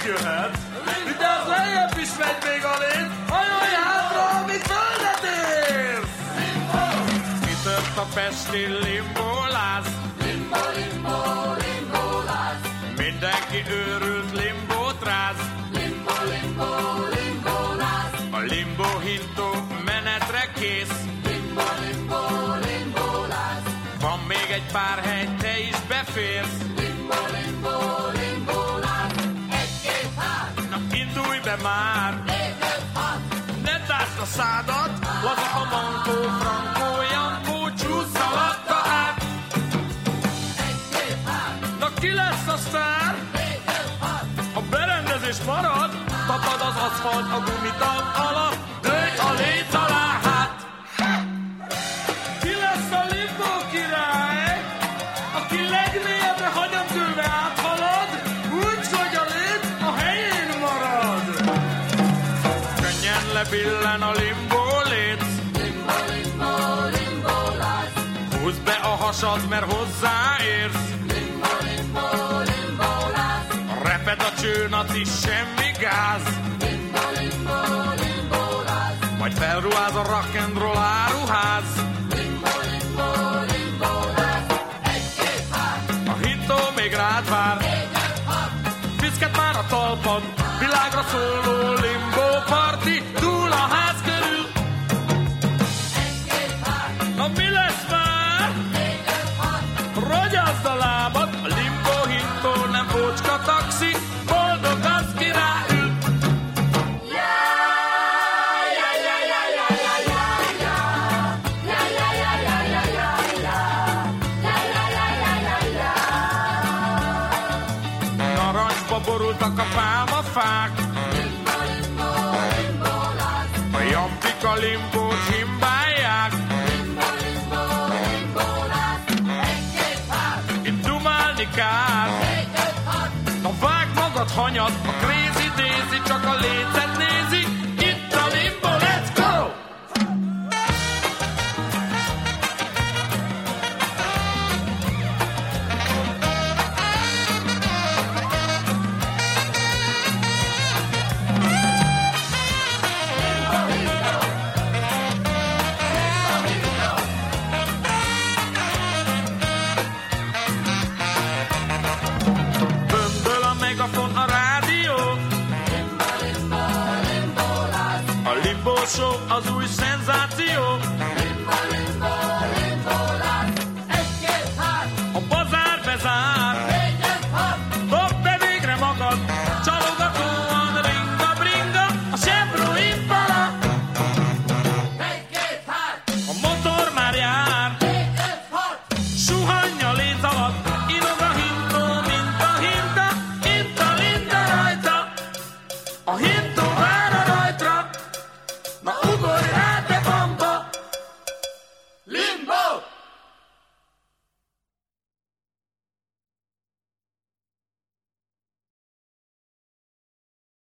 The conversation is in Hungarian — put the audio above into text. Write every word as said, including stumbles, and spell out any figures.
jöhet. De az lejjebb is megy még a lét, hajolj hátra, amíg földet érsz! Kitört a pesti limbolász, Limbo, limbo, limbolász. mindenki őrült limbót ráz. Limbo, limbo, limbolász. A limbo hintó menetre kész. Limbo, limbo, limbolász. Van még egy pár hely, te is beférsz. Limbo, limbo, limbolász. Egy-két hát, Na indulj be már, négy-öt hat. ne tásd a szádat, laza a mankó, frankó, jankó, csúsz szaladta át. Egy-két hát, Na ki lesz a sztár? négy-öt hat. A berendezés marad, tapad az aszfalt a gumital alatt, dőj a léc alá hát. Ki lesz a limbo király, aki legmélyebbre hagyatülve áthalad, úgy, hogy a lét a helyén marad. Könnyen lebillen a limbo léc, Limbo, limbo, limbolász. húzd be a hasad, mert hozzáérsz. Limbo, limbo, limbolász. Reped a csőnat is, semmi gáz, Limbo, limbo, limbolász. majd felruház a rock'n'roll áruház. Limbo, limbo, limbolász. Egy-két hát, A hintó még rád vár, négy-öt hat. piszket már a talpad, világra szóló limbo parti, túl a ház körül. Egy-két hát, Na mi lesz már? négy-öt hat. Rogyazd a lábad, a limbo hintó nem bocska taxi, boldog az ki ráül. Narancsba borultak a pálmafák, Limbo, limbo, limbolász. a jampik a limbót himbálják. Limbo, limbo, limbolász. Egy-két hát, Itt dumálni kár, négy-öt hat. na vágd magad hanyat, a crazy daisy csak a lécet nézi. Itt a limbo, let's go! Bömböl a megafon, a rádió, Limbo, limbo, limbolász. a limbo show az új szenzáció. Limbo, limbo, limbolász. Egy-két hát, A bazár bezár,